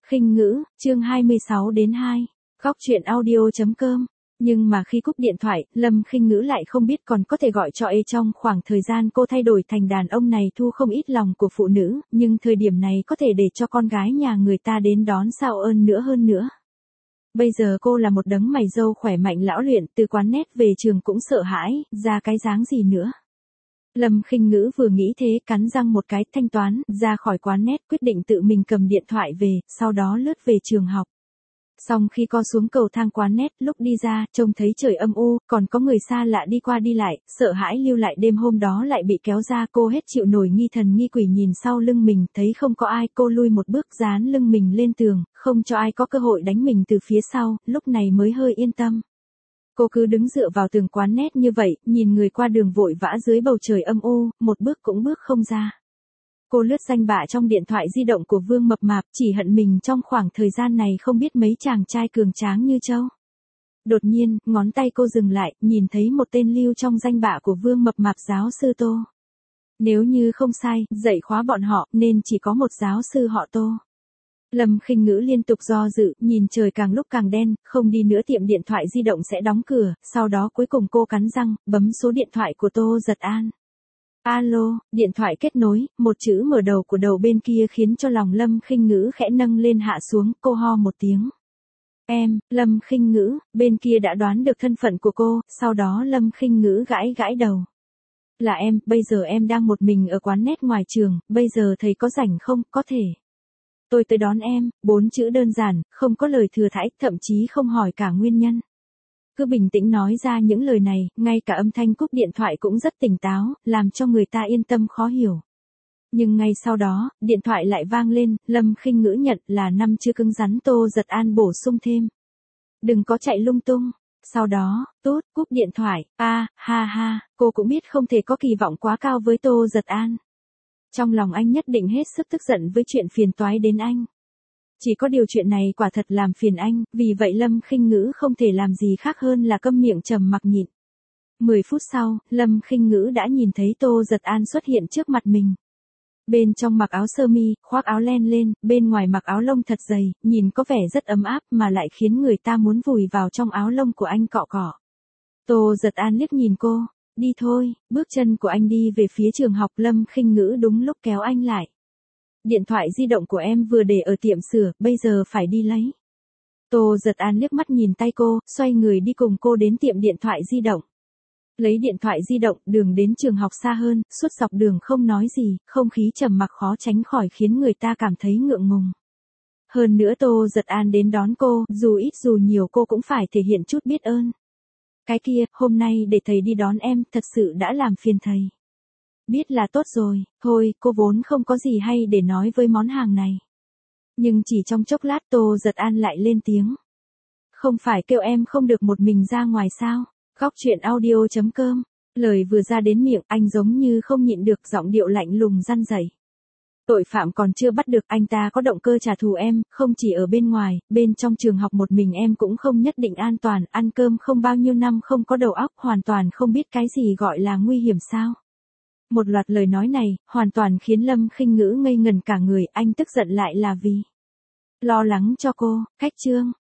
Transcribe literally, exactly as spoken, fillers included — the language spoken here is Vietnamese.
Khinh ngữ, chương hai mươi sáu đến hai. Góc truyện audio chấm com. Nhưng mà khi cúp điện thoại, Lâm Khinh Ngữ lại không biết còn có thể gọi cho ê trong khoảng thời gian cô thay đổi thành đàn ông này thu không ít lòng của phụ nữ, nhưng thời điểm này có thể để cho con gái nhà người ta đến đón sao ơn nữa hơn nữa. Bây giờ cô là một đấng mày râu khỏe mạnh lão luyện, từ quán nét về trường cũng sợ hãi, ra cái dáng gì nữa. Lâm Khinh Ngữ vừa nghĩ thế, cắn răng một cái, thanh toán, ra khỏi quán nét, quyết định tự mình cầm điện thoại về, sau đó lướt về trường học. Xong khi co xuống cầu thang quán nét, lúc đi ra, trông thấy trời âm u, còn có người xa lạ đi qua đi lại, sợ hãi lưu lại đêm hôm đó lại bị kéo ra, cô hết chịu nổi nghi thần nghi quỷ nhìn sau lưng mình, thấy không có ai, cô lui một bước dán lưng mình lên tường, không cho ai có cơ hội đánh mình từ phía sau, lúc này mới hơi yên tâm. Cô cứ đứng dựa vào tường quán nét như vậy, nhìn người qua đường vội vã dưới bầu trời âm u, một bước cũng bước không ra. Cô lướt danh bạ trong điện thoại di động của Vương Mập Mạp, chỉ hận mình trong khoảng thời gian này không biết mấy chàng trai cường tráng như Châu. Đột nhiên, ngón tay cô dừng lại, nhìn thấy một tên lưu trong danh bạ của Vương Mập Mạp, giáo sư Tô. Nếu như không sai, dạy khóa bọn họ, nên chỉ có một giáo sư họ Tô. Lâm Khinh Ngữ liên tục do dự, nhìn trời càng lúc càng đen, không đi nữa tiệm điện thoại di động sẽ đóng cửa, sau đó cuối cùng cô cắn răng, bấm số điện thoại của Tô Giật An. Alo, điện thoại kết nối, một chữ mở đầu của đầu bên kia khiến cho lòng Lâm Khinh Ngữ khẽ nâng lên hạ xuống, cô ho một tiếng. Em, Lâm Khinh Ngữ, bên kia đã đoán được thân phận của cô, sau đó Lâm Khinh Ngữ gãi gãi đầu. Là em, bây giờ em đang một mình ở quán nét ngoài trường, bây giờ thầy có rảnh không, có thể. Tôi tới đón em, bốn chữ đơn giản, không có lời thừa thãi, thậm chí không hỏi cả nguyên nhân. Cứ bình tĩnh nói ra những lời này, ngay cả âm thanh cúp điện thoại cũng rất tỉnh táo, làm cho người ta yên tâm khó hiểu. Nhưng ngay sau đó, điện thoại lại vang lên, Lâm Khinh Ngữ nhận là năm chữ cứng rắn. Tô Giật An bổ sung thêm. Đừng có chạy lung tung. Sau đó, tốt, cúp điện thoại, a à, ha ha, cô cũng biết không thể có kỳ vọng quá cao với Tô Giật An. Trong lòng anh nhất định hết sức tức giận với chuyện phiền toái đến anh. Chỉ có điều chuyện này quả thật làm phiền anh, vì vậy Lâm Khinh Ngữ không thể làm gì khác hơn là câm miệng trầm mặc nhịn. Mười phút sau, Lâm Khinh Ngữ đã nhìn thấy Tô Giật An xuất hiện trước mặt mình. Bên trong mặc áo sơ mi, khoác áo len lên, bên ngoài mặc áo lông thật dày, nhìn có vẻ rất ấm áp mà lại khiến người ta muốn vùi vào trong áo lông của anh cọ cọ. Tô Giật An liếc nhìn cô, đi thôi, bước chân của anh đi về phía trường học. Lâm Khinh Ngữ đúng lúc kéo anh lại. Điện thoại di động của em vừa để ở tiệm sửa, bây giờ phải đi lấy. Tô Giật An liếc mắt nhìn tay cô, xoay người đi cùng cô đến tiệm điện thoại di động. Lấy điện thoại di động, đường đến trường học xa hơn, suốt dọc đường không nói gì, không khí trầm mặc khó tránh khỏi khiến người ta cảm thấy ngượng ngùng. Hơn nữa Tô Giật An đến đón cô, dù ít dù nhiều cô cũng phải thể hiện chút biết ơn. Cái kia, hôm nay để thầy đi đón em, thật sự đã làm phiền thầy. Biết là tốt rồi, thôi, cô vốn không có gì hay để nói với món hàng này. Nhưng chỉ trong chốc lát Tô Giật An lại lên tiếng. Không phải kêu em không được một mình ra ngoài sao? Góc truyện audio chấm com. Lời vừa ra đến miệng, anh giống như không nhịn được, giọng điệu lạnh lùng răn dậy. Tội phạm còn chưa bắt được, anh ta có động cơ trả thù em, không chỉ ở bên ngoài, bên trong trường học một mình em cũng không nhất định an toàn, ăn cơm không bao nhiêu năm không có đầu óc, hoàn toàn không biết cái gì gọi là nguy hiểm sao? Một loạt lời nói này, hoàn toàn khiến Lâm Khinh Ngữ ngây ngần cả người, anh tức giận lại là vì lo lắng cho cô, cách chương.